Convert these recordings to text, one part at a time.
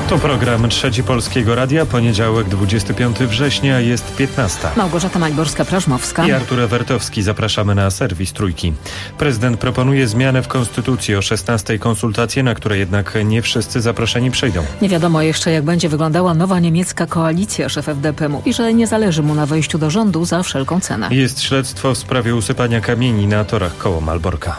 To program Trzeci Polskiego Radia, poniedziałek 25 września, jest 15. Małgorzata Majborska-Prażmowska I Artur Ewertowski. Zapraszamy na serwis Trójki. Prezydent proponuje zmianę w Konstytucji. O 16 konsultacje, na które jednak nie wszyscy zaproszeni przyjdą. Nie wiadomo jeszcze, jak będzie wyglądała nowa niemiecka koalicja. Szef FDP mówi, że nie zależy mu na wejściu do rządu za wszelką cenę. Jest śledztwo w sprawie usypania kamieni na torach koło Malborka.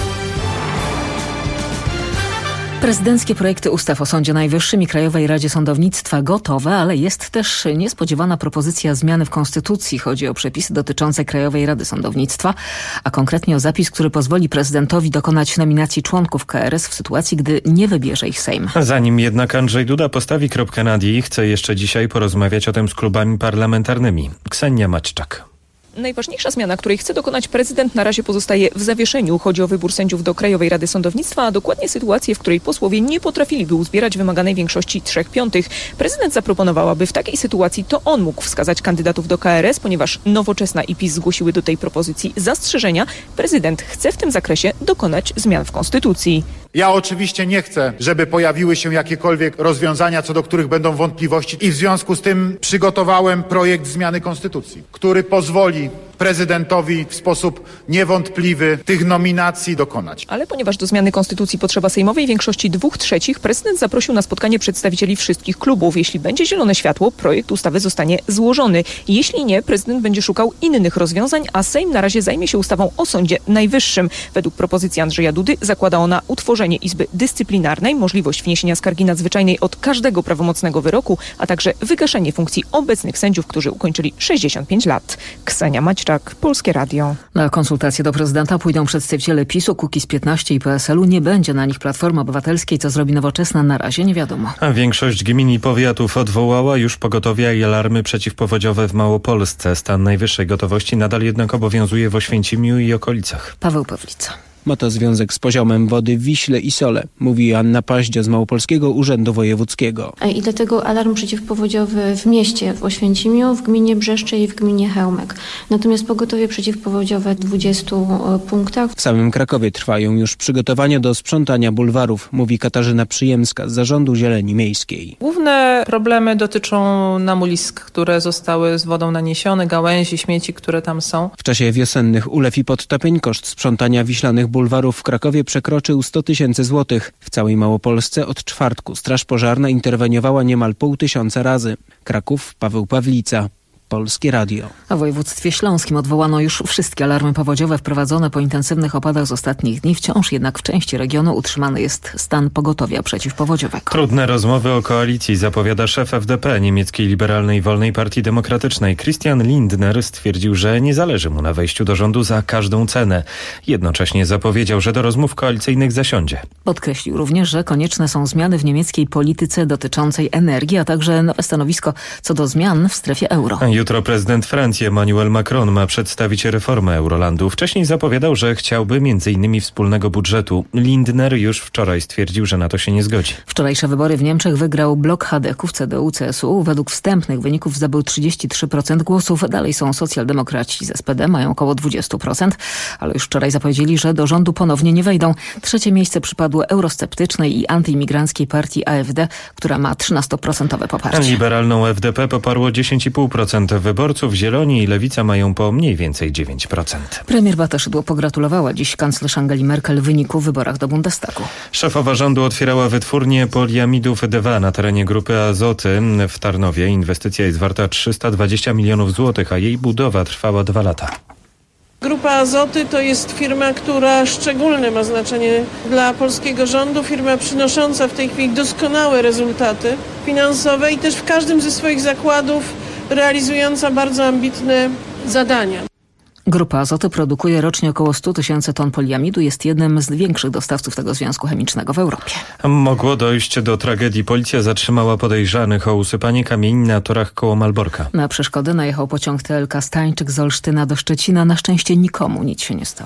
Prezydenckie projekty ustaw o Sądzie Najwyższym i Krajowej Radzie Sądownictwa gotowe, ale jest też niespodziewana propozycja zmiany w Konstytucji. Chodzi o przepisy dotyczące Krajowej Rady Sądownictwa, a konkretnie o zapis, który pozwoli prezydentowi dokonać nominacji członków KRS w sytuacji, gdy nie wybierze ich Sejm. Zanim jednak Andrzej Duda postawi kropkę nad i, chce jeszcze dzisiaj porozmawiać o tym z klubami parlamentarnymi. Ksenia Maćczak. Najważniejsza zmiana, której chce dokonać prezydent, na razie pozostaje w zawieszeniu. Chodzi o wybór sędziów do Krajowej Rady Sądownictwa, a dokładnie sytuację, w której posłowie nie potrafiliby uzbierać wymaganej większości 3/5. Prezydent zaproponował, aby w takiej sytuacji to on mógł wskazać kandydatów do KRS, ponieważ Nowoczesna i PiS zgłosiły do tej propozycji zastrzeżenia. Prezydent chce w tym zakresie dokonać zmian w Konstytucji. Ja oczywiście nie chcę, żeby pojawiły się jakiekolwiek rozwiązania, co do których będą wątpliwości, i w związku z tym przygotowałem projekt zmiany Konstytucji, który pozwoli prezydentowi w sposób niewątpliwy tych nominacji dokonać. Ale ponieważ do zmiany Konstytucji potrzeba sejmowej większości 2/3, prezydent zaprosił na spotkanie przedstawicieli wszystkich klubów. Jeśli będzie zielone światło, projekt ustawy zostanie złożony. Jeśli nie, prezydent będzie szukał innych rozwiązań, a Sejm na razie zajmie się ustawą o Sądzie Najwyższym. Według propozycji Andrzeja Dudy zakłada ona utworzenie Izby Dyscyplinarnej, możliwość wniesienia skargi nadzwyczajnej od każdego prawomocnego wyroku, a także wygaszenie funkcji obecnych sędziów, którzy ukończyli 65 lat. Ksenia Maćczak, Polskie Radio. Na konsultacje do prezydenta pójdą przedstawiciele PiS-u, Kukiz15 i PSL-u. Nie będzie na nich Platformy Obywatelskiej. Co zrobi Nowoczesna, na razie nie wiadomo. A większość gmin i powiatów odwołała już pogotowia i alarmy przeciwpowodziowe w Małopolsce. Stan najwyższej gotowości nadal jednak obowiązuje w Oświęcimiu i okolicach. Paweł Pawlica. Ma to związek z poziomem wody w Wiśle i Sole, mówi Anna Paździo z Małopolskiego Urzędu Wojewódzkiego. I dlatego alarm przeciwpowodziowy w mieście, w Oświęcimiu, w gminie Brzeszcze i w gminie Chełmek. Natomiast pogotowie przeciwpowodziowe w 20 punktach. W samym Krakowie trwają już przygotowania do sprzątania bulwarów, mówi Katarzyna Przyjemska z Zarządu Zieleni Miejskiej. Główne problemy dotyczą namulisk, które zostały z wodą naniesione, gałęzi, śmieci, które tam są. W czasie wiosennych ulew i podtopień koszt sprzątania wiślanych bulwarów w Krakowie przekroczył 100 000 złotych. W całej Małopolsce od czwartku Straż Pożarna interweniowała niemal 500 razy. Kraków, Paweł Pawlica. Polskie Radio. A w województwie śląskim odwołano już wszystkie alarmy powodziowe wprowadzone po intensywnych opadach z ostatnich dni. Wciąż jednak w części regionu utrzymany jest stan pogotowia przeciwpowodziowego. Trudne rozmowy o koalicji zapowiada szef FDP, niemieckiej liberalnej wolnej partii demokratycznej. Christian Lindner stwierdził, że nie zależy mu na wejściu do rządu za każdą cenę. Jednocześnie zapowiedział, że do rozmów koalicyjnych zasiądzie. Podkreślił również, że konieczne są zmiany w niemieckiej polityce dotyczącej energii, a także nowe stanowisko co do zmian w strefie euro. Jutro prezydent Francji Emmanuel Macron ma przedstawić reformę Eurolandu. Wcześniej zapowiadał, że chciałby m.in. wspólnego budżetu. Lindner już wczoraj stwierdził, że na to się nie zgodzi. Wczorajsze wybory w Niemczech wygrał blok chadeków CDU-CSU. Według wstępnych wyników zdobył 33% głosów. Dalej są socjaldemokraci z SPD, mają około 20%, ale już wczoraj zapowiedzieli, że do rządu ponownie nie wejdą. Trzecie miejsce przypadło eurosceptycznej i antyimigranckiej partii AfD, która ma 13% poparcie. Liberalną FDP poparło 10,5% wyborców. Zieloni i Lewica mają po mniej więcej 9%. Premier Beata Szydło pogratulowała dziś kanclerz Angeli Merkel wyniku w wyborach do Bundestagu. Szefowa rządu otwierała wytwórnię poliamidów DEWA na terenie Grupy Azoty w Tarnowie. Inwestycja jest warta 320 milionów złotych, a jej budowa trwała 2 lata. Grupa Azoty to jest firma, która szczególne ma znaczenie dla polskiego rządu, firma przynosząca w tej chwili doskonałe rezultaty finansowe i też w każdym ze swoich zakładów realizująca bardzo ambitne zadania. Grupa Azoty produkuje rocznie około 100 000 ton poliamidu. Jest jednym z większych dostawców tego związku chemicznego w Europie. Mogło dojść do tragedii. Policja zatrzymała podejrzanych o usypanie kamieni na torach koło Malborka. Na przeszkody najechał pociąg TLK Stańczyk z Olsztyna do Szczecina. Na szczęście nikomu nic się nie stało.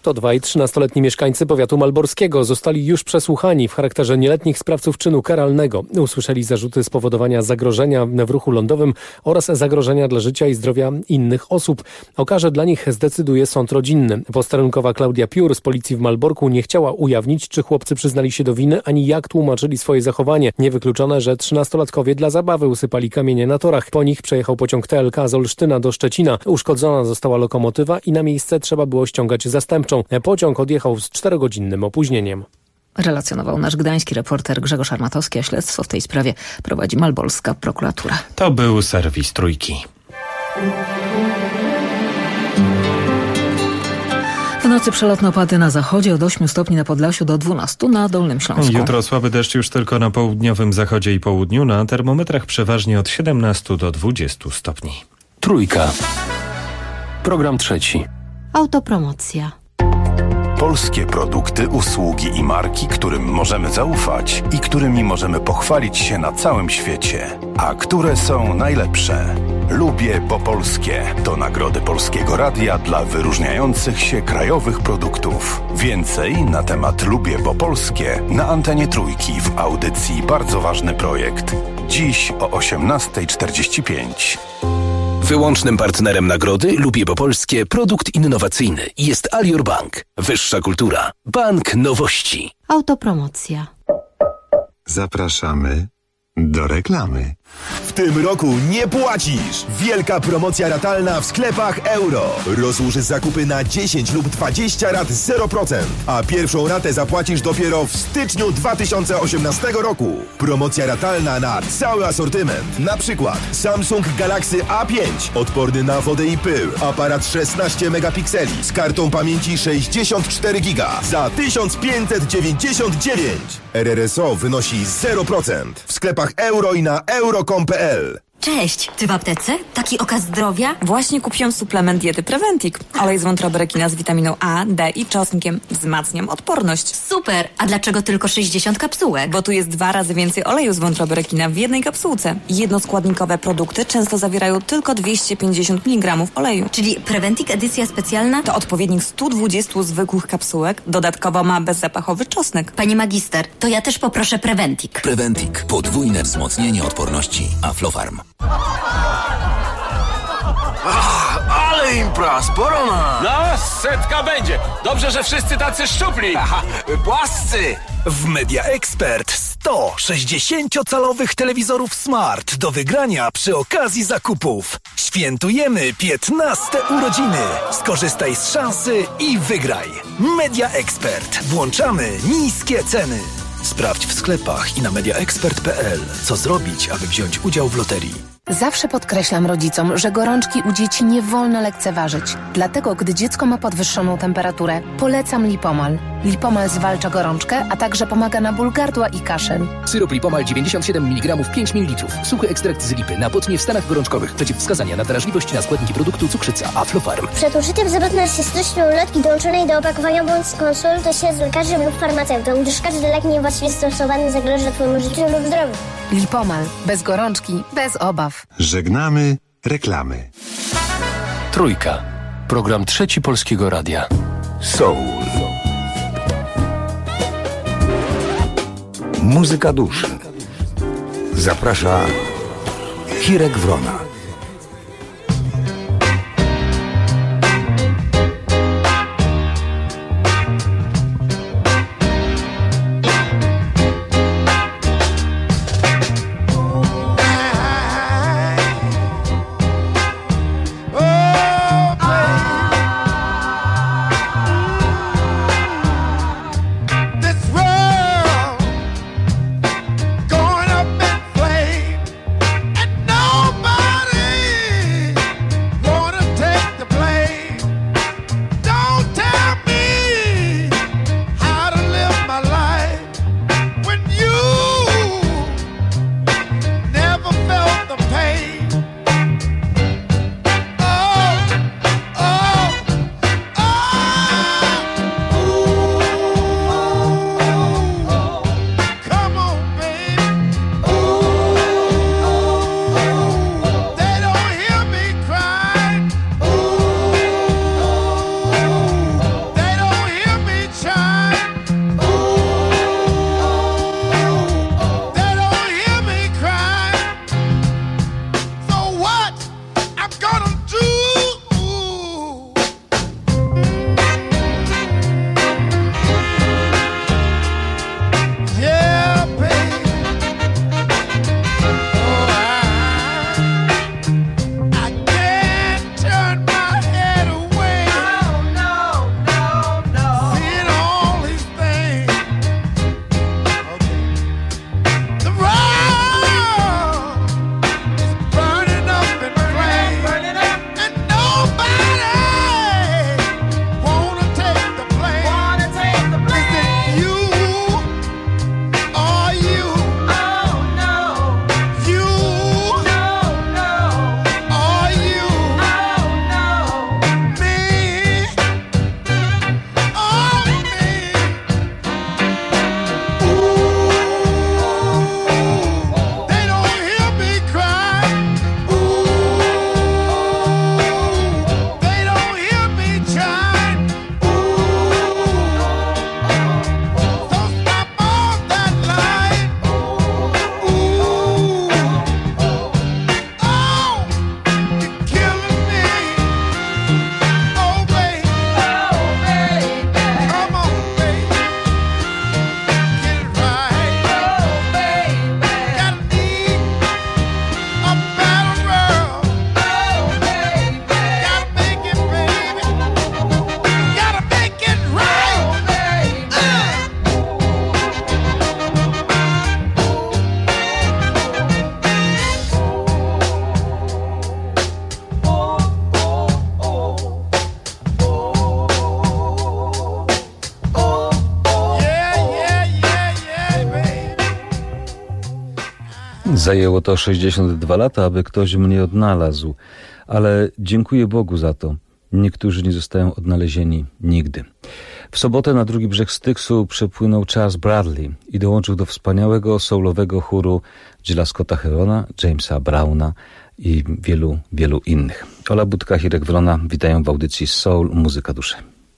To dwaj 13-letni mieszkańcy powiatu malborskiego zostali już przesłuchani w charakterze nieletnich sprawców czynu karalnego. Usłyszeli zarzuty spowodowania zagrożenia w ruchu lądowym oraz zagrożenia dla życia i zdrowia innych osób. O karze dla nich zdecyduje sąd rodzinny. Posterunkowa Klaudia Piór z policji w Malborku nie chciała ujawnić, czy chłopcy przyznali się do winy, ani jak tłumaczyli swoje zachowanie. Niewykluczone, że 13-latkowie dla zabawy usypali kamienie na torach. Po nich przejechał pociąg TLK z Olsztyna do Szczecina. Uszkodzona została lokomotywa i na miejsce trzeba było ściągać zastępczą. Pociąg odjechał z 4-godzinnym opóźnieniem. Relacjonował nasz gdański reporter Grzegorz Armatowski, a śledztwo w tej sprawie prowadzi malborska prokuratura. To był serwis Trójki. W nocy przelotne opady na zachodzie, od 8 stopni na Podlasiu do 12 na Dolnym Śląsku. Jutro słaby deszcz już tylko na południowym zachodzie i południu, na termometrach przeważnie od 17 do 20 stopni. Trójka. Program trzeci. Autopromocja. Polskie produkty, usługi i marki, którym możemy zaufać i którymi możemy pochwalić się na całym świecie. A które są najlepsze? Lubię po polskie. To nagrody Polskiego Radia dla wyróżniających się krajowych produktów. Więcej na temat Lubię po polskie na antenie Trójki w audycji Bardzo Ważny Projekt. Dziś o 18:45. Wyłącznym partnerem nagrody Lubię po polskie produkt innowacyjny jest Alior Bank. Wyższa kultura. Bank nowości. Autopromocja. Zapraszamy do reklamy. W tym roku nie płacisz! Wielka promocja ratalna w sklepach Euro. Rozłóż zakupy na 10 lub 20 rat 0%, a pierwszą ratę zapłacisz dopiero w styczniu 2018 roku. Promocja ratalna na cały asortyment. Na przykład Samsung Galaxy A5, odporny na wodę i pył, aparat 16 megapikseli z kartą pamięci 64 giga za 1599. RRSO wynosi 0%. W sklepach Euro i na euro.com.pl. Cześć! Ty w aptece? Taki okaz zdrowia? Właśnie kupiłam suplement diety Preventic. Olej z wątroberekina z witaminą A, D i czosnkiem. Wzmacniam odporność. Super! A dlaczego tylko 60 kapsułek? Bo tu jest 2 razy więcej oleju z wątroberekina w jednej kapsułce. Jednoskładnikowe produkty często zawierają tylko 250 mg oleju. Czyli Preventic edycja specjalna? To odpowiednik 120 zwykłych kapsułek. Dodatkowo ma bezzapachowy czosnek. Pani magister, to ja też poproszę Preventic. Preventic. Podwójne wzmocnienie odporności. Aflofarm. Ale impra, sporo ma! No, setka będzie. Dobrze, że wszyscy tacy szczupli. Aha, płascy. W Media Expert 100 60-calowych telewizorów smart do wygrania przy okazji zakupów. Świętujemy 15 urodziny. Skorzystaj z szansy i wygraj. Media Expert. Włączamy niskie ceny. Sprawdź w sklepach i na mediaexpert.pl, co zrobić, aby wziąć udział w loterii. Zawsze podkreślam rodzicom, że gorączki u dzieci nie wolno lekceważyć. Dlatego, gdy dziecko ma podwyższoną temperaturę, polecam Lipomal. Lipomal zwalcza gorączkę, a także pomaga na ból gardła i kaszel. Syrop Lipomal 97 mg 5 ml. Suchy ekstrakt z lipy na potnie w stanach gorączkowych. Przeciwwskazania na wrażliwość na składniki produktu cukrzyca. Aflofarm. Przed użyciem zapewne się stocznią ulotki dołączonej do opakowania bądź skonsultuj się z lekarzem lub farmaceutą, gdyż każdy lek niewłaściwie stosowany zagraża Twojemu życiu lub zdrowiu. Lipomal. Bez gorączki, bez obaw. Żegnamy reklamy. Trójka. Program trzeci Polskiego Radia. Soul. Muzyka duszy. Zaprasza Hirek Wrona. Going up in flame, and nobody Zajęło to 62 lata, aby ktoś mnie odnalazł, ale dziękuję Bogu za to. Niektórzy nie zostają odnalezieni nigdy. W sobotę na drugi brzeg Styksu przepłynął Charles Bradley i dołączył do wspaniałego soulowego chóru Gilla Scotta Herona, Jamesa Browna i wielu, wielu innych. Ola Budka, Hirek Wrona, witają w audycji Soul Muzyka Duszy.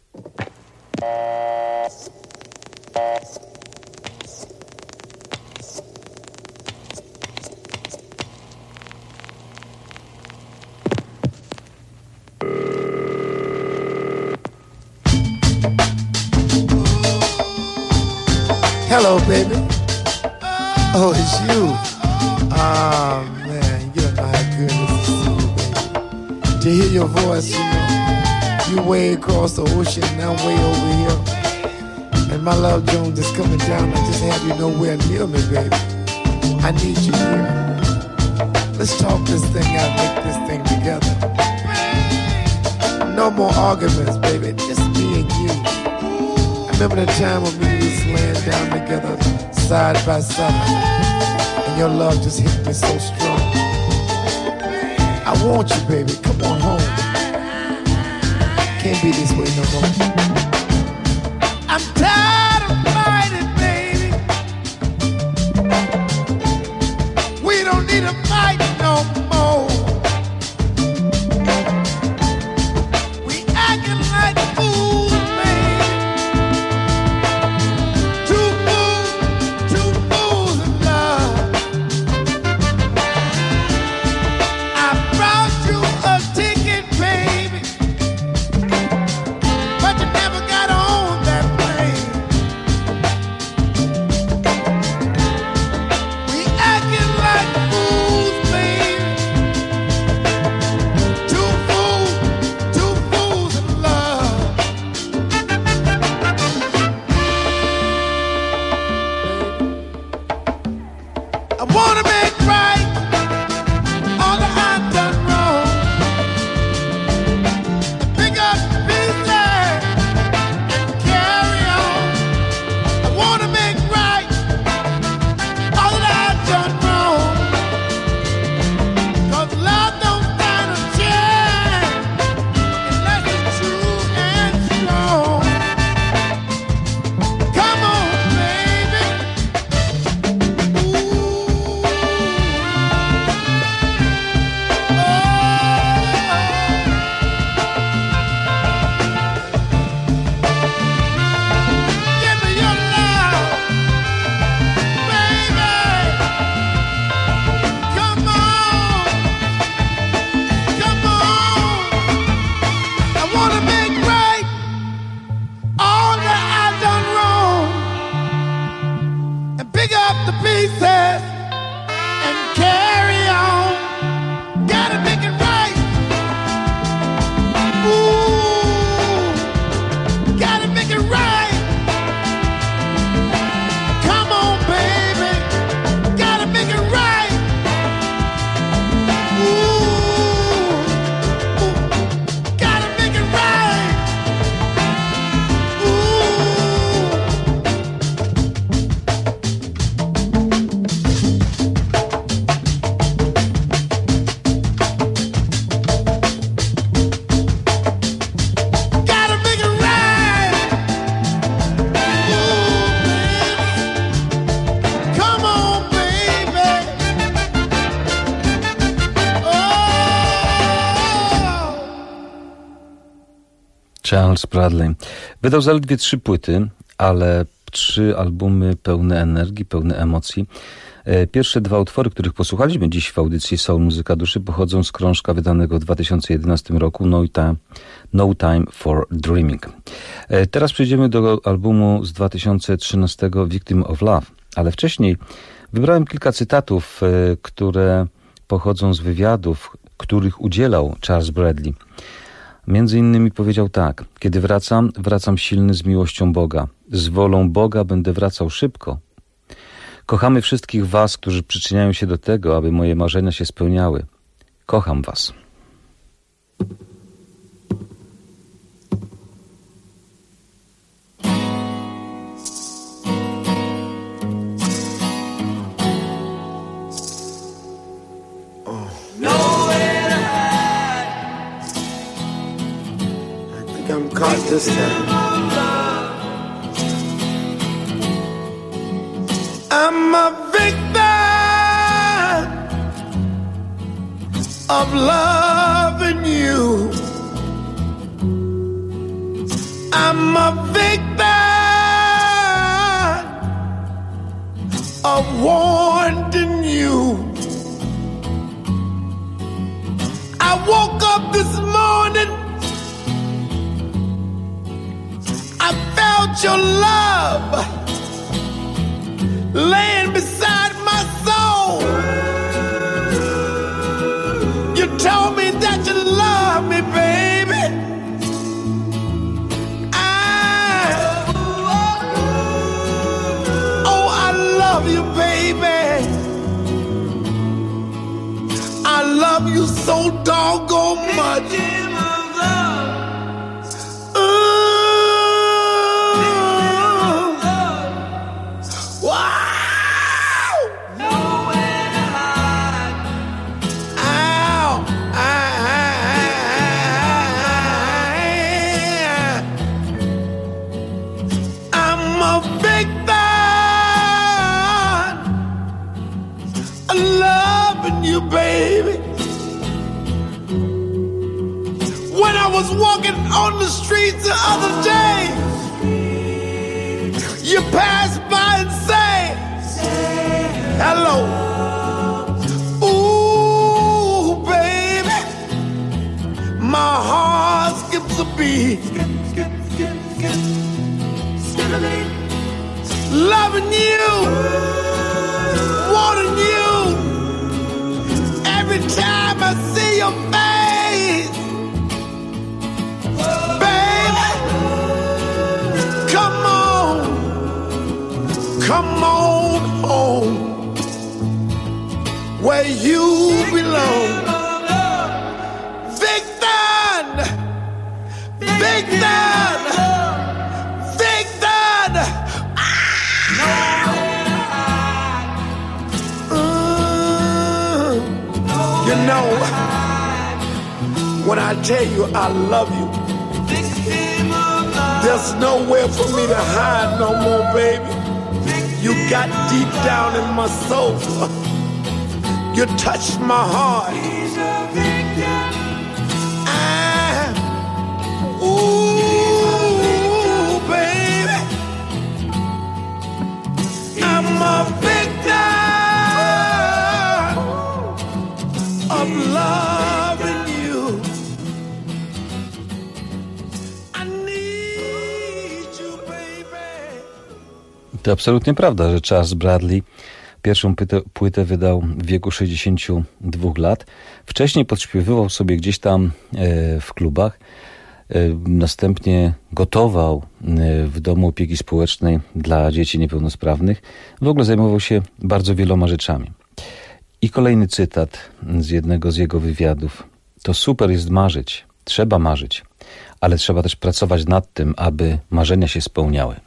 Hello, baby. Oh, it's you. Oh, man, you don't know how good it is to see you, baby. To hear your voice, you way across the ocean, and I'm way over here. And my love Jones is coming down. I just have you nowhere near me, baby. I need you here. Let's talk this thing out, make this thing together. No more arguments, baby. Just me and you. I remember the time when we was laying down together, side by side, and your love just hit me so strong. I want you, baby. Come on home. Can't be this way no more. I'm tired of fighting, baby. We don't need to fight no more. We acting like fools, baby. Two fools in love. I brought you a ticket, baby, but you never got on that plane. We acting like fools, baby. Two fools in love. I wanna make right all that I've done wrong. Pick up the pieces and carry on. I wanna make right all that I've done wrong. 'Cause love don't stand a chance unless it's true and strong. Come on, baby. Give me your love, baby. Come on, come on. I wanna make right all that I've done wrong and pick up the pieces and carry on. Gotta make it right. Ooh, gotta make it right. Come on, baby. Gotta make it right. Ooh, gotta make it right. Gotta make it right. Ooh, baby. Come on, baby. Oh. Charles Bradley wydał zaledwie 3 płyty, ale 3 albumy pełne energii, pełne emocji. Pierwsze 2 utwory, których posłuchaliśmy dziś w audycji Soul Muzyka Duszy, pochodzą z krążka wydanego w 2011 roku No Time for Dreaming. Teraz przejdziemy do albumu z 2013 Victim of Love, ale wcześniej wybrałem kilka cytatów, które pochodzą z wywiadów, których udzielał Charles Bradley. Między innymi powiedział tak: kiedy wracam silny z miłością Boga. Z wolą Boga będę wracał szybko. Kochamy wszystkich was, którzy przyczyniają się do tego, aby moje marzenia się spełniały. Kocham was. caught this time. I'm a victim of loving you. I'm a victim of wanting you. I woke up this morning, I felt your love laying beside my soul. You told me that you love me, baby. I love you, baby. I love you so doggone much. Baby, when I was walking on the streets the other day, you passed by and say hello. Ooh, baby, my heart skips a beat. Loving you, wanting you. Every time I see your face, baby, come on home, where you belong. Victor, Victor, Victor. You know, when I tell you I love you, there's nowhere for me to hide no more, baby. You got deep down in my soul. You touched my heart. Ooh, baby, I'm a victim of loving you. I need you, baby. To absolutnie prawda, że Charles Bradley pierwszą płytę wydał w wieku 62 lat. Wcześniej podśpiewywał sobie gdzieś tam w klubach. Następnie gotował w domu opieki społecznej dla dzieci niepełnosprawnych. W ogóle zajmował się bardzo wieloma rzeczami. I kolejny cytat z jednego z jego wywiadów. To super jest marzyć, trzeba marzyć, ale trzeba też pracować nad tym, aby marzenia się spełniały.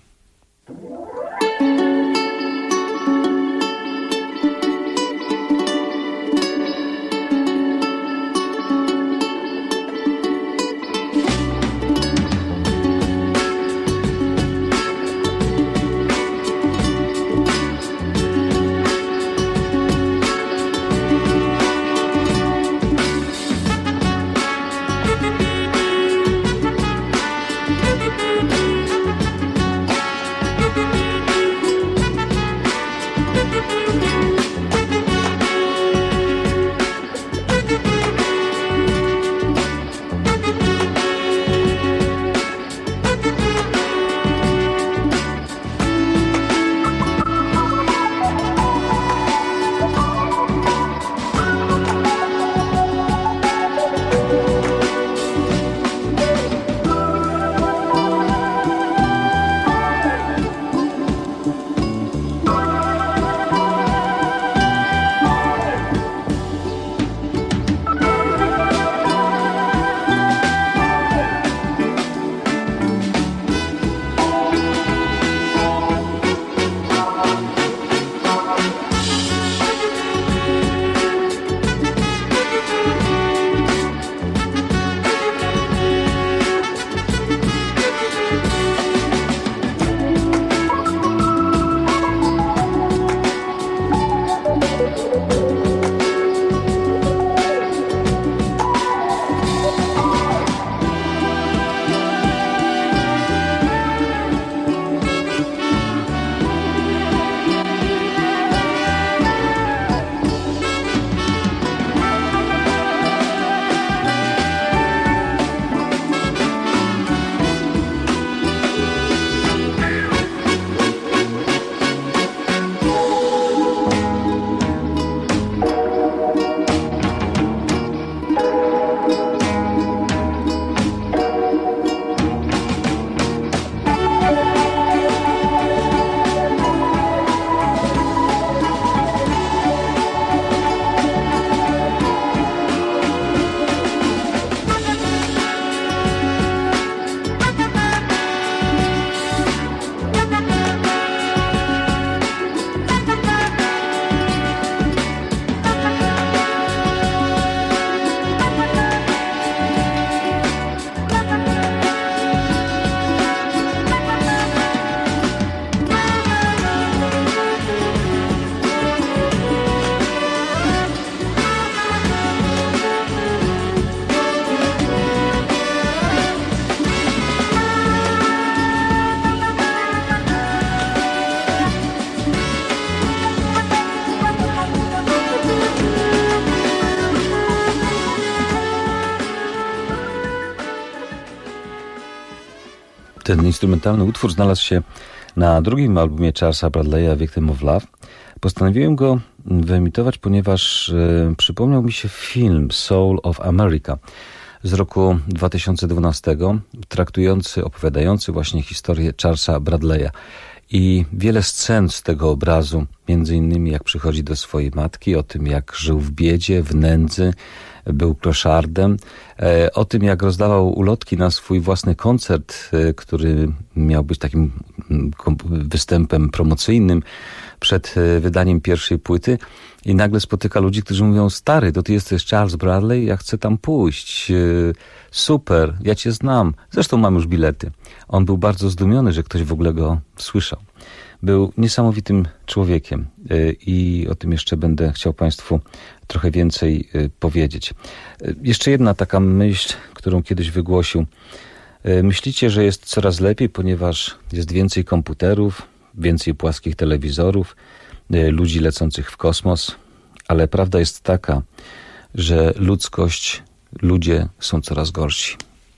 Ten instrumentalny utwór znalazł się na drugim albumie Charlesa Bradley'a, Victim of Love. Postanowiłem go wyemitować, ponieważ przypomniał mi się film Soul of America z roku 2012, opowiadający właśnie historię Charlesa Bradley'a. I wiele scen z tego obrazu, między innymi jak przychodzi do swojej matki, o tym jak żył w biedzie, w nędzy, był kloszardem, o tym jak rozdawał ulotki na swój własny koncert, który miał być takim występem promocyjnym przed wydaniem pierwszej płyty, i nagle spotyka ludzi, którzy mówią: stary, to ty jesteś Charles Bradley, ja chcę tam pójść, super, ja cię znam, zresztą mam już bilety. On był bardzo zdumiony, że ktoś w ogóle go słyszał. Był niesamowitym człowiekiem i o tym jeszcze będę chciał Państwu trochę więcej powiedzieć. Jeszcze jedna taka myśl, którą kiedyś wygłosił. Myślicie, że jest coraz lepiej, ponieważ jest więcej komputerów, więcej płaskich telewizorów, ludzi lecących w kosmos, ale prawda jest taka, że ludzie są coraz gorsi.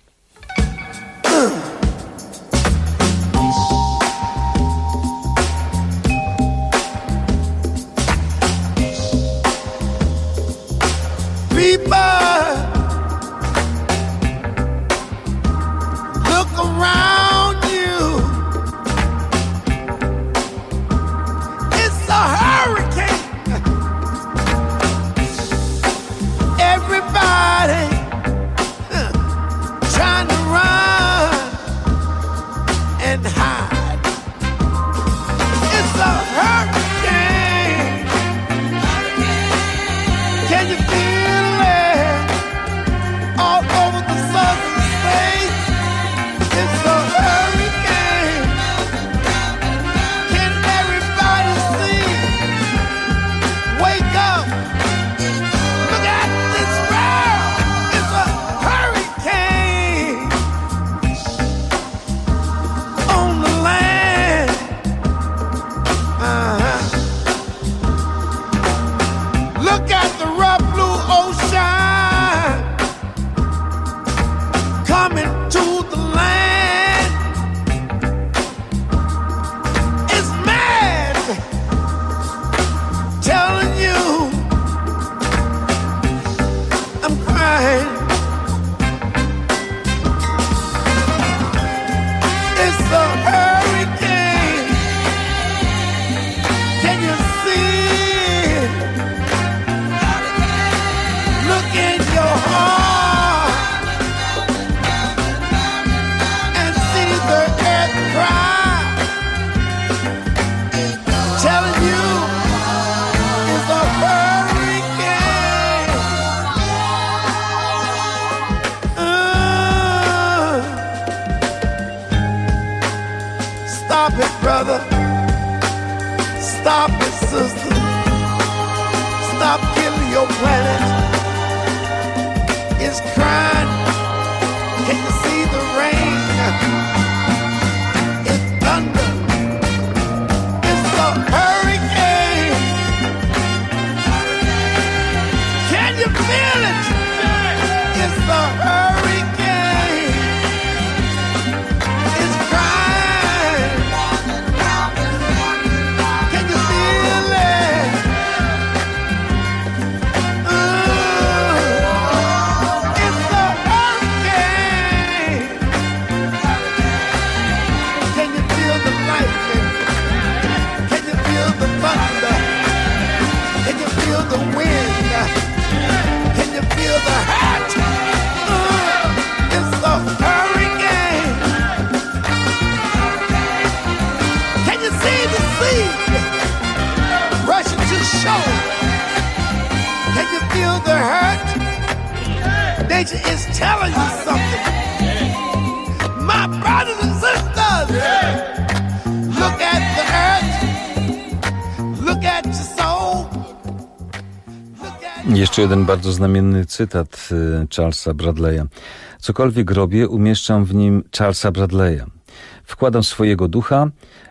Jeszcze jeden bardzo znamienny cytat Charlesa Bradley'a. Cokolwiek robię, umieszczam w nim Charlesa Bradley'a. Wkładam swojego ducha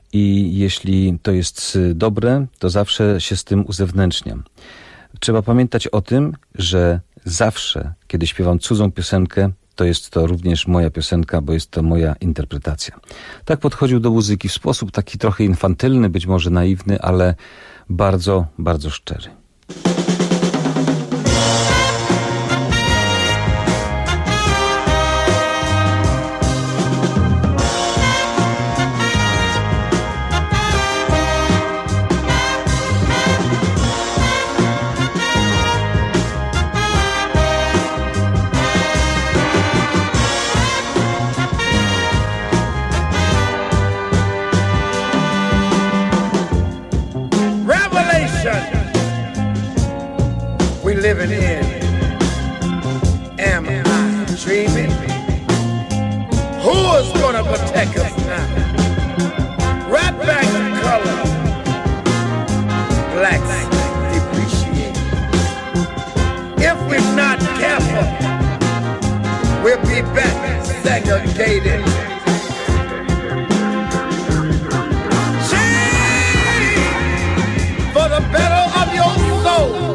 i jeśli to jest dobre, to zawsze się z tym uzewnętrzniam. Trzeba pamiętać o tym, że zawsze, kiedy śpiewam cudzą piosenkę, to jest to również moja piosenka, bo jest to moja interpretacja. Tak podchodził do muzyki w sposób taki trochę infantylny, być może naiwny, ale bardzo, bardzo szczery. Living in. Am I dreaming? Who is gonna protect us now? Right back to color. Blacks depreciate. If we're not careful, we'll be back segregated. Change for the better of your soul.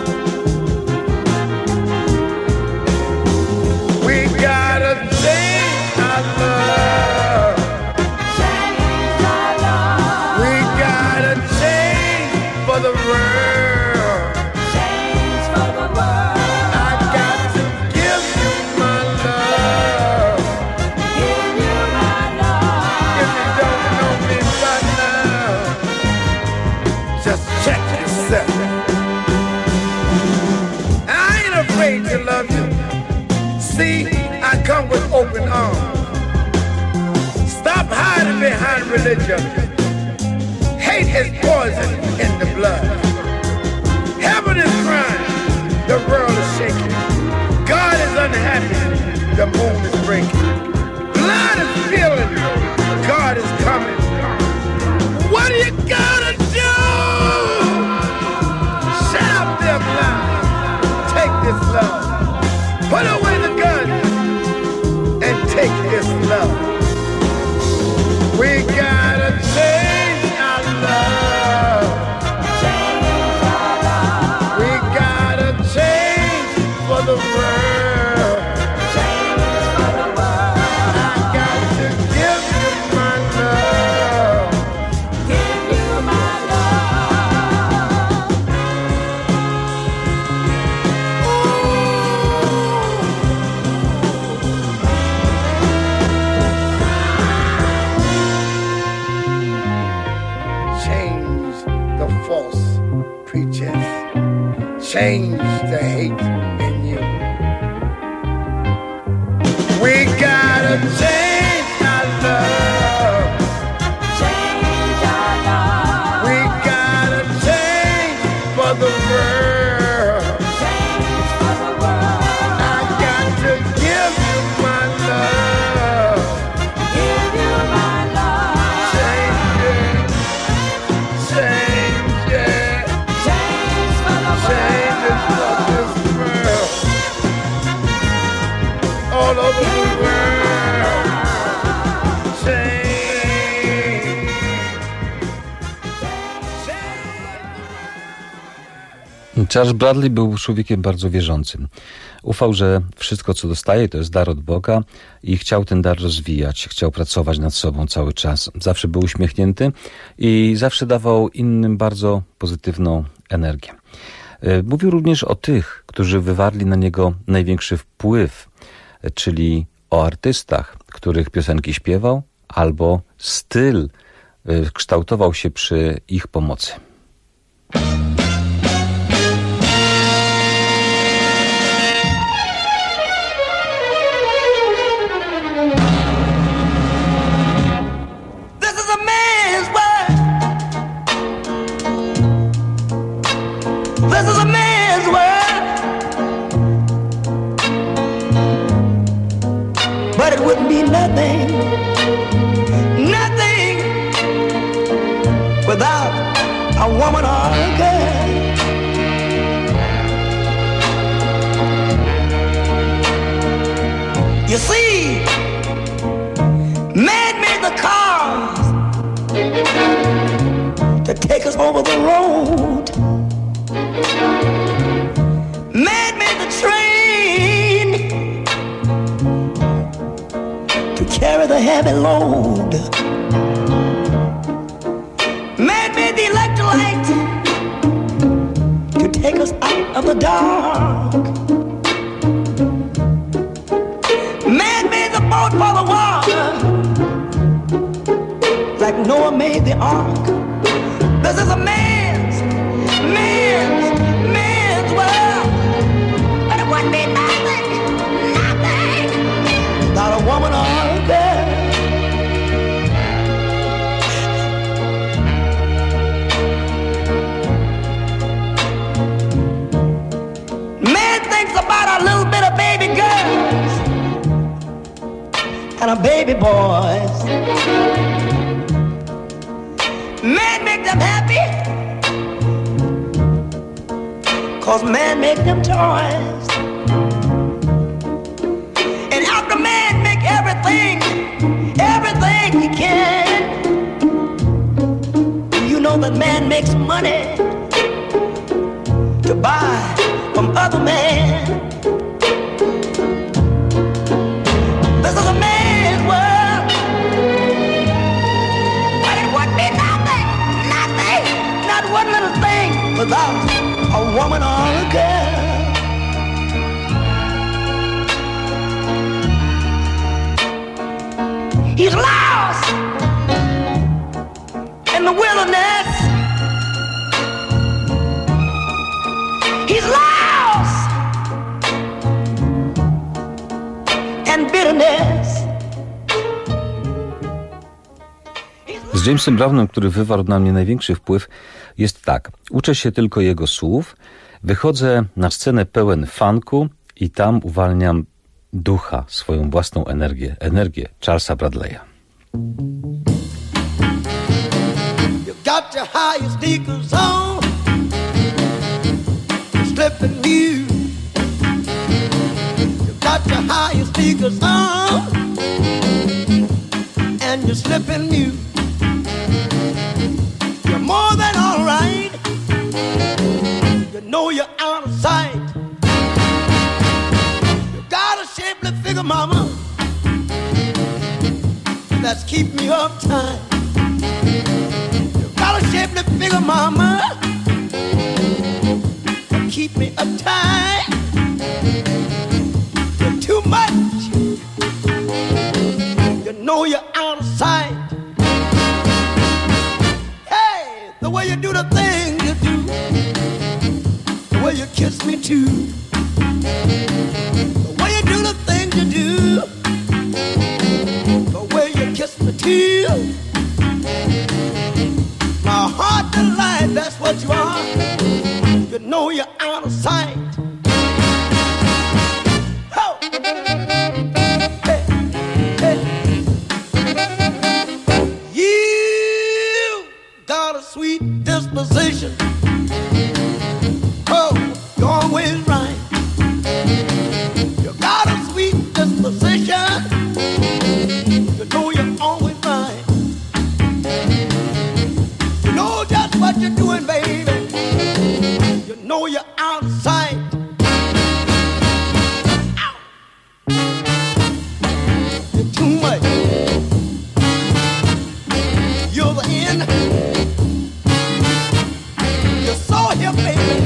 Come with open arms. Stop hiding behind religion. Hate is poison in the blood. Heaven is crying. The world is shaking. God is unhappy. The moon is breaking. Blood is feeling. God is coming. What are you gonna do? Shut up, them lies. Take this love. Put away the gun. Take this love. We gotta change our love. Change our love. We gotta change for the world. Change for the world. I got to give you my love. Give you my love. Change the hate in you. We gotta change our love. Change our love. We gotta change for the world. Change for the world. I got to give you my love. Give you my love. Change it. Change it. Change for the world. All over the world, change. Charles Bradley był człowiekiem bardzo wierzącym. Ufał, że wszystko, co dostaje, to jest dar od Boga i chciał ten dar rozwijać, chciał pracować nad sobą cały czas. Zawsze był uśmiechnięty i zawsze dawał innym bardzo pozytywną energię. Mówił również o tych, którzy wywarli na niego największy wpływ, czyli o artystach, których piosenki śpiewał, albo styl kształtował się przy ich pomocy. Nothing without a woman or a girl. You see, man made the cars to take us over the road. Man made the train heavy load. Man made the electrolyte to take us out of the dark. Man made the boat for the water, like Noah made the ark. This is a man's world, but it wouldn't be nothing without a woman or a girl. Man thinks about a little bit of baby girls and a baby boys. Man make them happy, 'cause man make them toys. And after man make everything he can, you know that man makes money to buy from other men. This is a man's world, but it would be nothing, not one little thing without a woman or a girl. He's lost in the wilderness. He's lost in bitterness. Z Jamesem Brownem, który wywarł na mnie największy wpływ, jest tak. Uczę się tylko jego słów, wychodzę na scenę pełen funku i tam uwalniam ducha, swoją własną energię Charlesa Bradley'a. You got your high sneakers on, slipping new. You got your high sneakers on, and you're slipping new. You're more than all right. You know you're out of sight. You got a shapely figure, mama, that's keep me uptight. You got a shapely figure, mama, that keep me uptight. You're too much. You know you're out of sight. The way you do the thing you do, the way you kiss me too, the way you do the thing you do, the way you kiss me too. My heart delight, that's what you are. You know you're out of sight. Oh. Hey, hey. You got a sweet disposition. Oh, you're always right. You got a sweet disposition. You know you're always right. You know just what you're doing, baby. You know you're out of sight. Ow. You're too much. You're the end. You're so here, baby.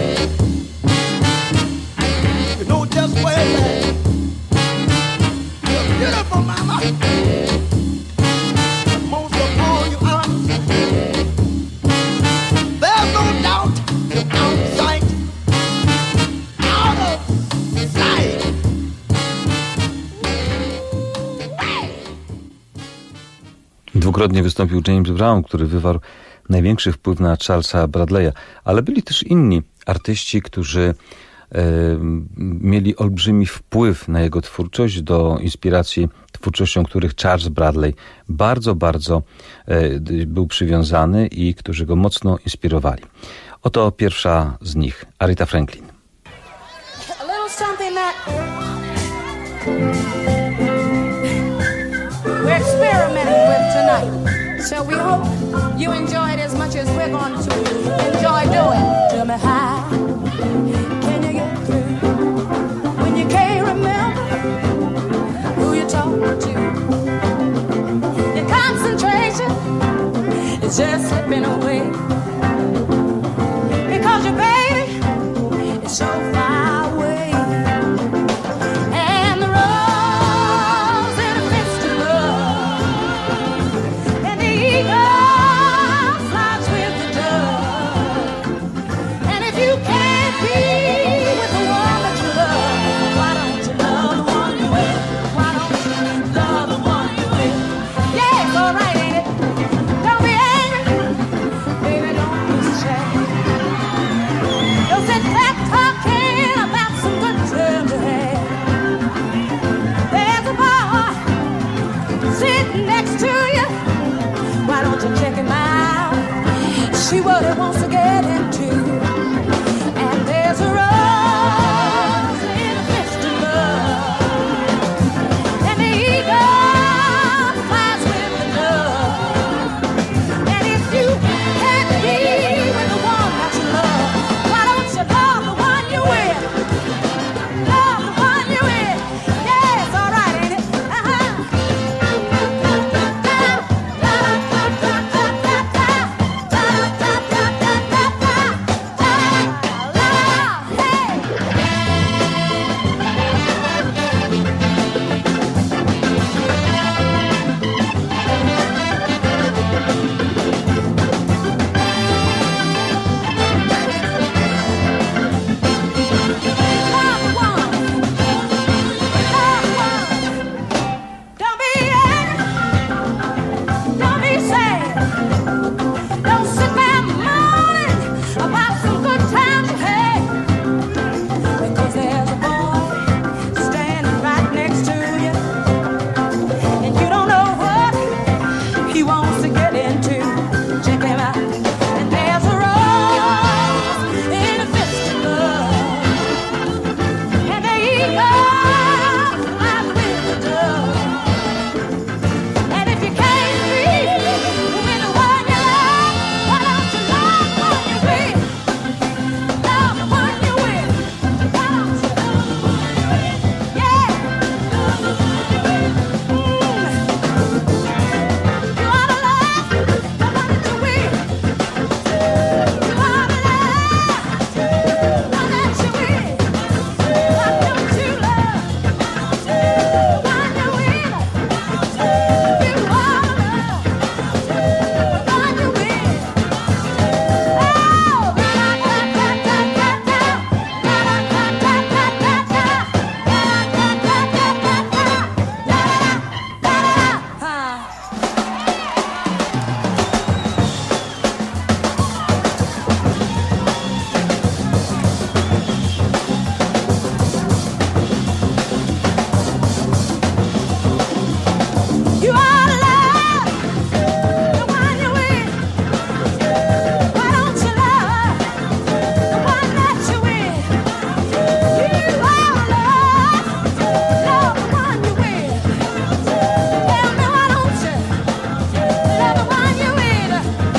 You know just where it's at. You're beautiful, mama. But most of all, you're out of sight. There's no doubt you're out of sight. Out of sight. Dwukrotnie wystąpił James Brown, który wywarł największy wpływ na Charlesa Bradley'a, ale byli też inni artyści, którzy mieli olbrzymi wpływ na jego twórczość, do inspiracji twórczością których Charles Bradley bardzo był przywiązany i którzy go mocno inspirowali. Oto pierwsza z nich, Aretha Franklin. A little something that we're experimenting with tonight. So we hope you enjoy it as much as we're going to enjoy doing. Tell me how can you get through when you can't remember who you're talking to? is just slipping away. Because your baby is so far away. And the rose in a festival, and the eagle flies with the dove. And if you can't be with the one that you love, why don't you love the one you're with? Why don't you love the one you're with? Yeah, it's all right, ain't it? Don't be angry, baby, don't lose a chance. Don't sit back talking about some good times ahead. There's a boy sitting next to you. Why don't you check him out? See what he wants to get into. And there's a rose in a festival, and the eagle flies with the dove. And if you can't be with the one that you love, why don't you love the one you're with? Love the one you're with. Yeah, it's all right, ain't it? Don't be angry, don't be sad, don't sit there moaning about some good times you had. Because there's a boy standing right next to you, and you don't know what he wants to get into. Check him out. And there's a rose in a festival, and the eagle flies with the dove. And if you can't be with the one you love, why don't you love the one you're with? Love the one you're with. Why don't you love the one you're with? Yeah. Love the one you're with. You ought to love the one that you're with. You ought to love the one that you're with. Why don't you love the one you're with? You ought to love the one you're with. You ought to love the one you're with. Why don't you love the one that you're with? You ought to love the one you're with. Tell me, why don't you love the one you're with?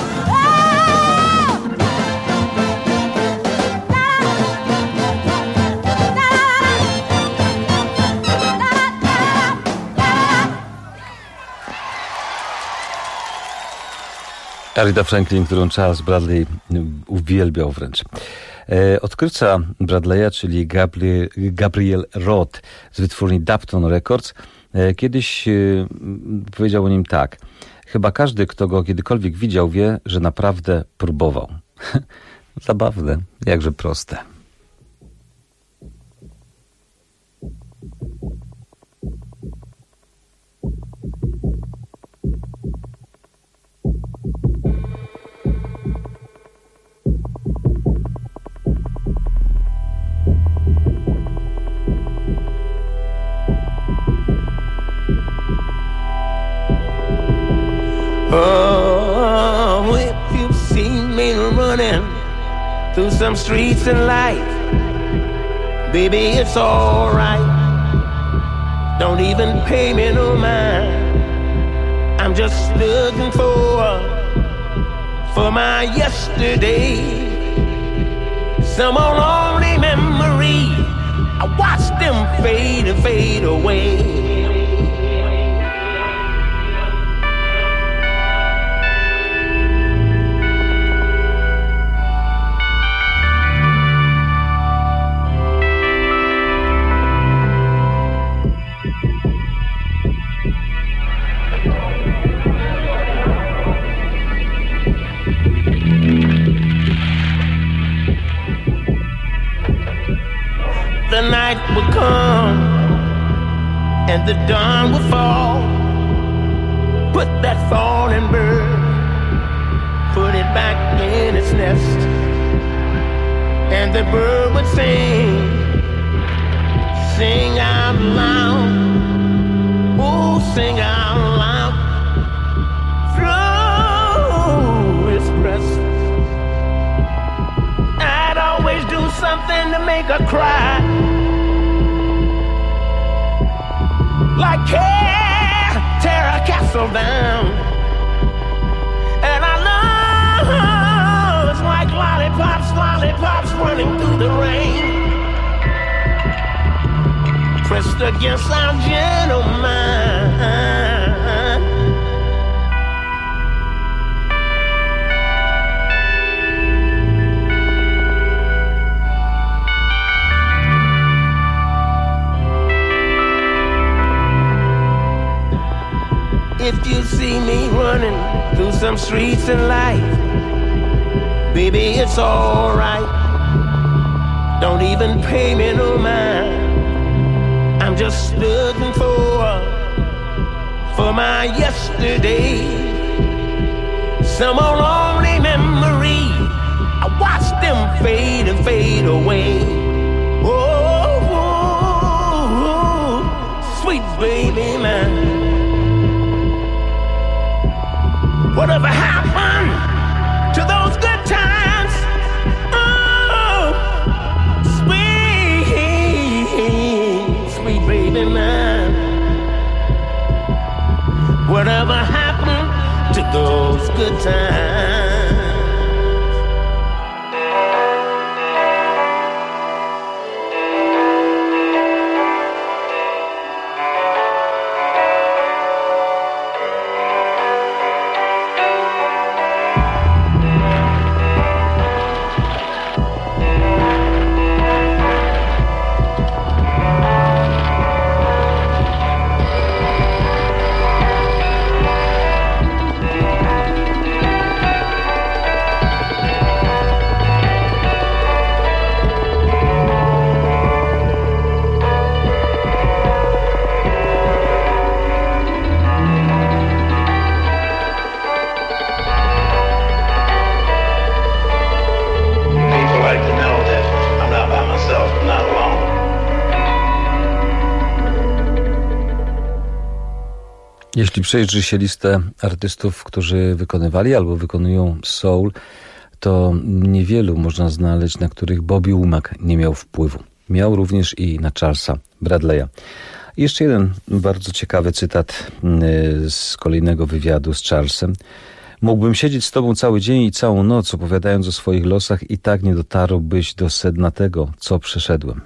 Aretha Franklin, którą Charles Bradley uwielbiał wręcz. Odkrywca Bradley'a, czyli Gabriel Roth z wytwórni Dapton Records, kiedyś powiedział o nim tak: chyba każdy, kto go kiedykolwiek widział, wie, że naprawdę próbował. Zabawne, jakże proste. Oh, if you've seen me running through some streets in life, baby, it's alright. Don't even pay me no mind. I'm just looking for my yesterday. Some old lonely memory, I watch them fade and fade away. the night would come and the dawn would fall, put that falling bird, put it back in its nest, and the bird would sing, sing out loud, oh, sing out loud through its breast. I'd always do something to make her cry, like tear a castle down, and I love it's like lollipops, lollipops running through the rain, pressed against our gentle mind. If you see me running through some streets in life, baby, it's alright. Don't even pay me no mind. I'm just looking for my yesterday. Some old lonely memory, I watch them fade and fade away. Oh, sweet baby man. Whatever happened to those good times? Oh, sweet baby man. Whatever happened to those good times? Jeśli przejrzy się listę artystów, którzy wykonywali albo wykonują soul, to niewielu można znaleźć, na których Bobby Womack nie miał wpływu. Miał również i na Charlesa Bradley'a. I jeszcze jeden bardzo ciekawy cytat z kolejnego wywiadu z Charlesem. Mógłbym siedzieć z tobą cały dzień i całą noc, opowiadając o swoich losach, i tak nie dotarłbyś do sedna tego, co przeszedłem.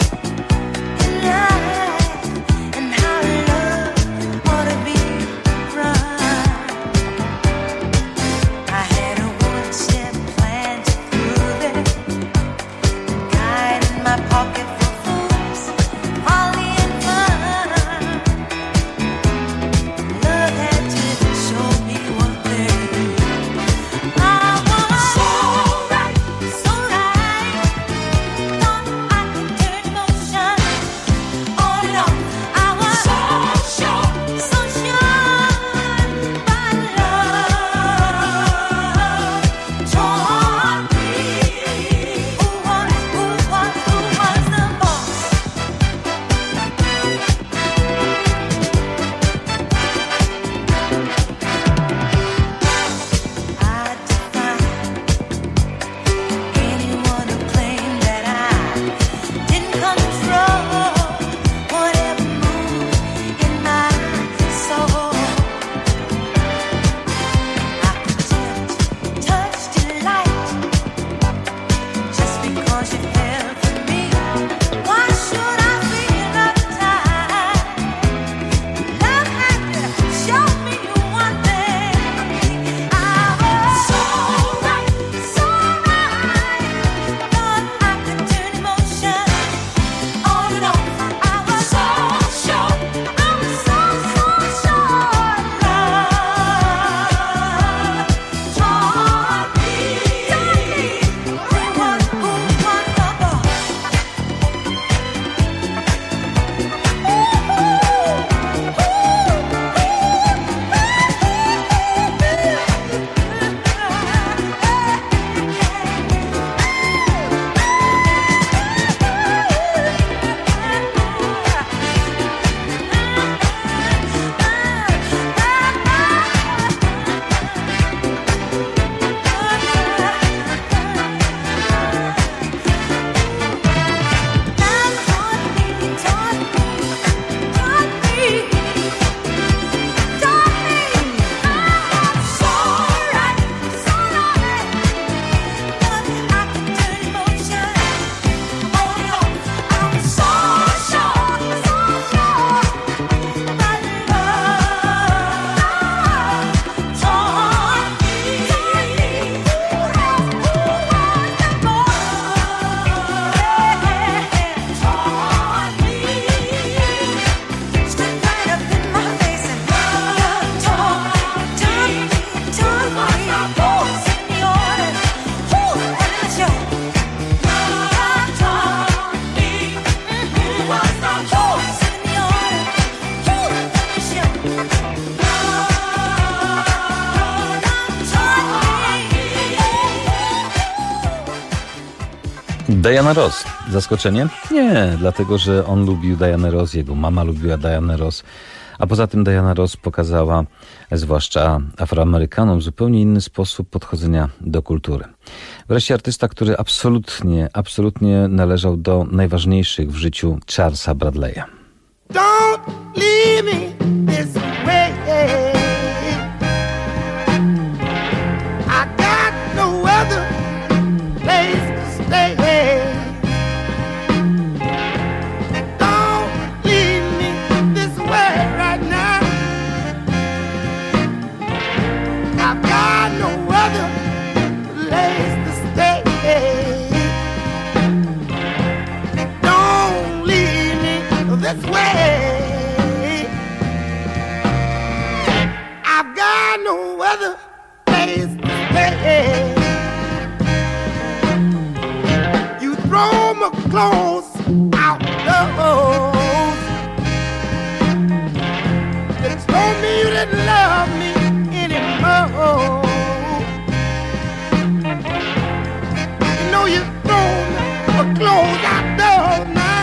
And how love ought to be Diana Ross. Zaskoczenie? Nie, dlatego że on lubił Dianę Ross, jego mama lubiła Dianę Ross, a poza tym Diana Ross pokazała zwłaszcza Afroamerykanom zupełnie inny sposób podchodzenia do kultury. Wreszcie artysta, który absolutnie należał do najważniejszych w życiu Charlesa Bradley'a. Don't leave me this way. I got no other place to stay. Don't leave me this way right now. I've got no other place to stay. Don't leave me this way. I've got no other place to stay. You throw my clothes out the house. You told me you didn't love me anymore. You know you throw my clothes out the house now.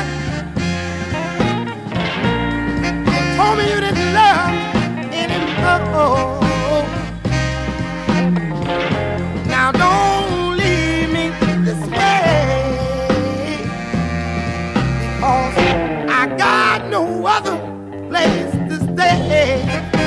Told me you didn't love me anymore. Now don't leave me this way, because I got no other place to stay.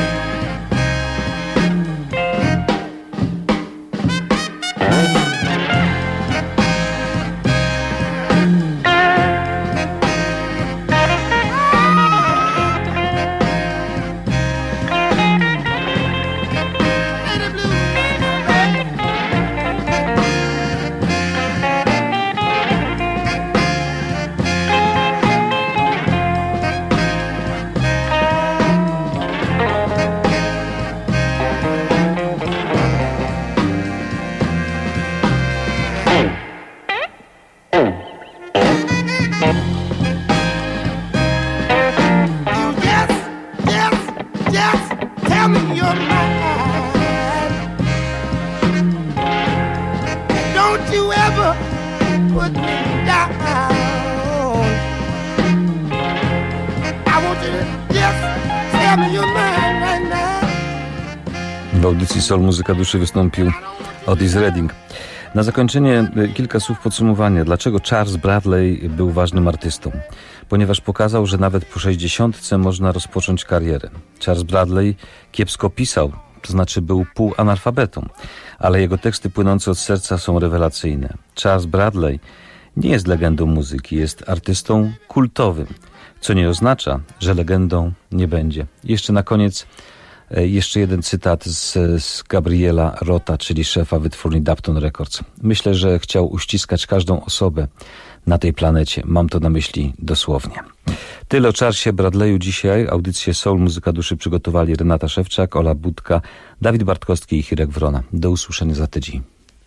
W audycji Soul Muzyka Duszy wystąpił Otis Redding. Na zakończenie kilka słów podsumowania. Dlaczego Charles Bradley był ważnym artystą? Ponieważ pokazał, że nawet po 60 można rozpocząć karierę. Charles Bradley kiepsko pisał, to znaczy był półanalfabetą, ale jego teksty płynące od serca są rewelacyjne. Charles Bradley nie jest legendą muzyki, jest artystą kultowym, co nie oznacza, że legendą nie będzie. Jeszcze na koniec jeszcze jeden cytat z Gabriela Rota, czyli szefa wytwórni Dapton Records. Myślę, że chciał uściskać każdą osobę na tej planecie. Mam to na myśli dosłownie. Tyle o Charlesie Bradley'u dzisiaj. Audycję Soul Muzyka Duszy przygotowali Renata Szewczak, Ola Budka, Dawid Bartkowski i Hirek Wrona. Do usłyszenia za tydzień.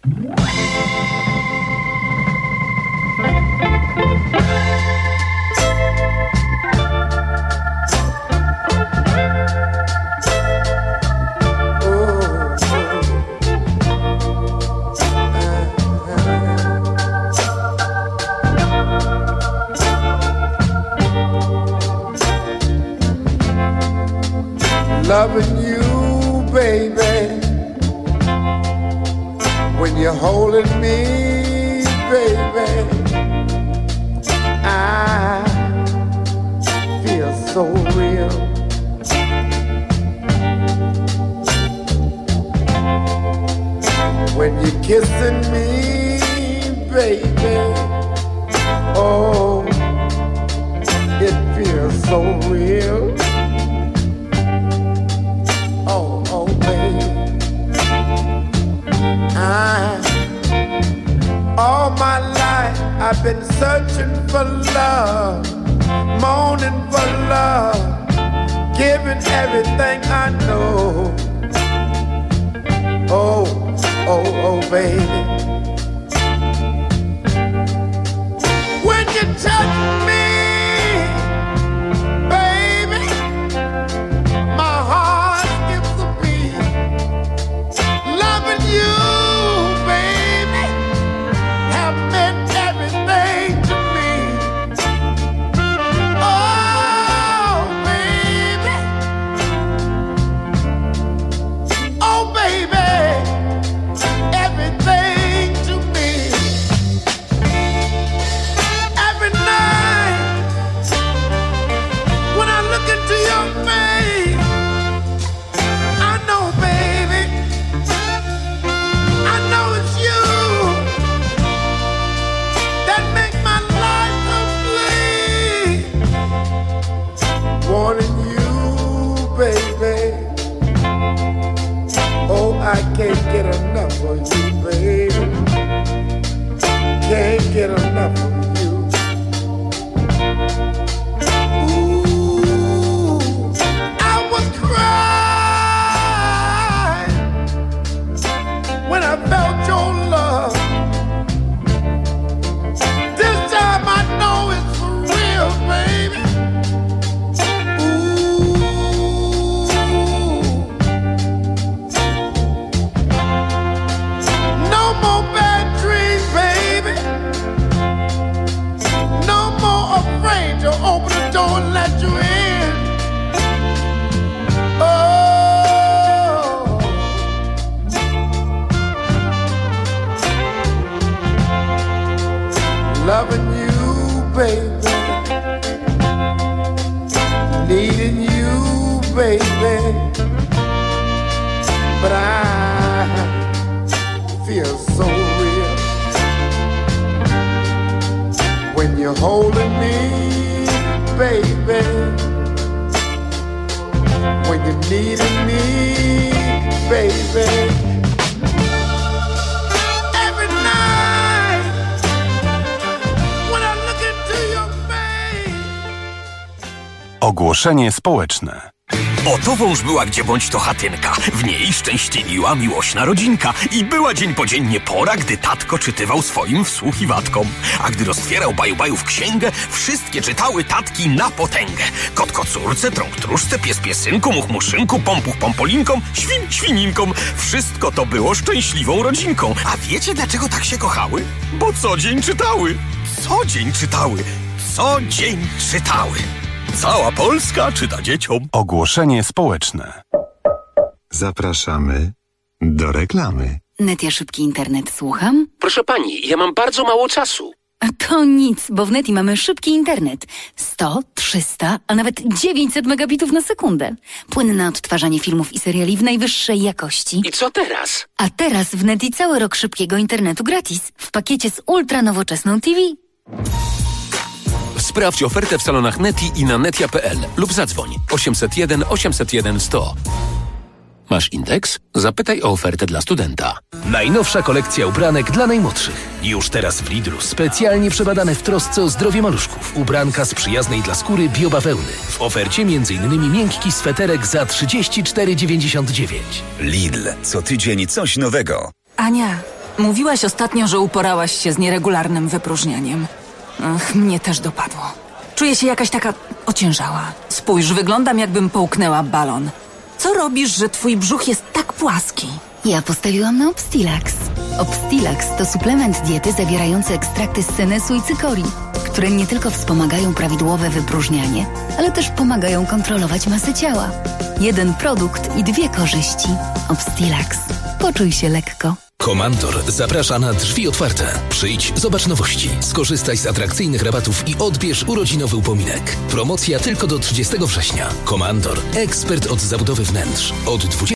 Loving you, baby, when you're holding me, baby, I feel so real. When you're kissing me, baby, oh, it feels so real. Oh, baby, all my life I've been searching for love, moaning for love, giving everything I know. Oh, baby, when you touch me, baby, my heart skips a beat. Loving you, baby, have meant everything your face. I know, baby, I know it's you that make my life complete. Wanting you, baby. Oh, I can't get enough of you, baby. Can't get enough of you. Ooh, I was crying when I felt your love. This time I know it's for real, baby. No more bad dreams, baby. No more afraid to open the door and let you in. Oh, loving you, baby. Needing you, baby. But I feel so real when you're holding me, baby. When you're needing me, baby. Every night when I look into your face. Ogłoszenie społeczne. Oto wąż była gdzie bądź to chatynka. W niej szczęśliwiła miłośna rodzinka. I była dzień po dziennie pora, gdy tatko czytywał swoim wsłuchiwatkom. A gdy roztwierał baju-bajów księgę, wszystkie czytały tatki na potęgę. Kot kocórce, trąg tróżce, pies piesynku, much muszynku, pompuch pompolinkom, świn świninkom. Wszystko to było szczęśliwą rodzinką. A wiecie dlaczego tak się kochały? Bo co dzień czytały. Co dzień czytały. Co dzień czytały. Cała Polska czyta dzieciom. Ogłoszenie społeczne. Zapraszamy do reklamy. Netia szybki internet, słucham? Proszę pani, ja mam bardzo mało czasu. A to nic, bo w Neti mamy szybki internet. 100, 300, a nawet 900 megabitów na sekundę. Płynne odtwarzanie filmów i seriali w najwyższej jakości. I co teraz? A teraz w Neti cały rok szybkiego internetu gratis. W pakiecie z ultra nowoczesną TV. Sprawdź ofertę w salonach Neti i na netia.pl lub zadzwoń 801 801 100. Masz indeks? Zapytaj o ofertę dla studenta. Najnowsza kolekcja ubranek dla najmłodszych. Już teraz w Lidlu. Specjalnie przebadane w trosce o zdrowie maluszków. Ubranka z przyjaznej dla skóry biobawełny. W ofercie m.in. miękki sweterek za 34,99. Lidl. Co tydzień coś nowego. Ania, mówiłaś ostatnio, że uporałaś się z nieregularnym wypróżnianiem. Ach, mnie też dopadło. Czuję się jakaś taka ociężała. Spójrz, wyglądam jakbym połknęła balon. Co robisz, że twój brzuch jest tak płaski? Ja postawiłam na Obstilax. Obstilax to suplement diety zawierający ekstrakty z senesu i cykorii, które nie tylko wspomagają prawidłowe wypróżnianie, ale też pomagają kontrolować masę ciała. Jeden produkt i 2 korzyści. Obstilax. Poczuj się lekko. Komandor zaprasza na drzwi otwarte. Przyjdź, zobacz nowości, skorzystaj z atrakcyjnych rabatów i odbierz urodzinowy upominek. Promocja tylko do 30 września. Komandor, ekspert od zabudowy wnętrz. Od 20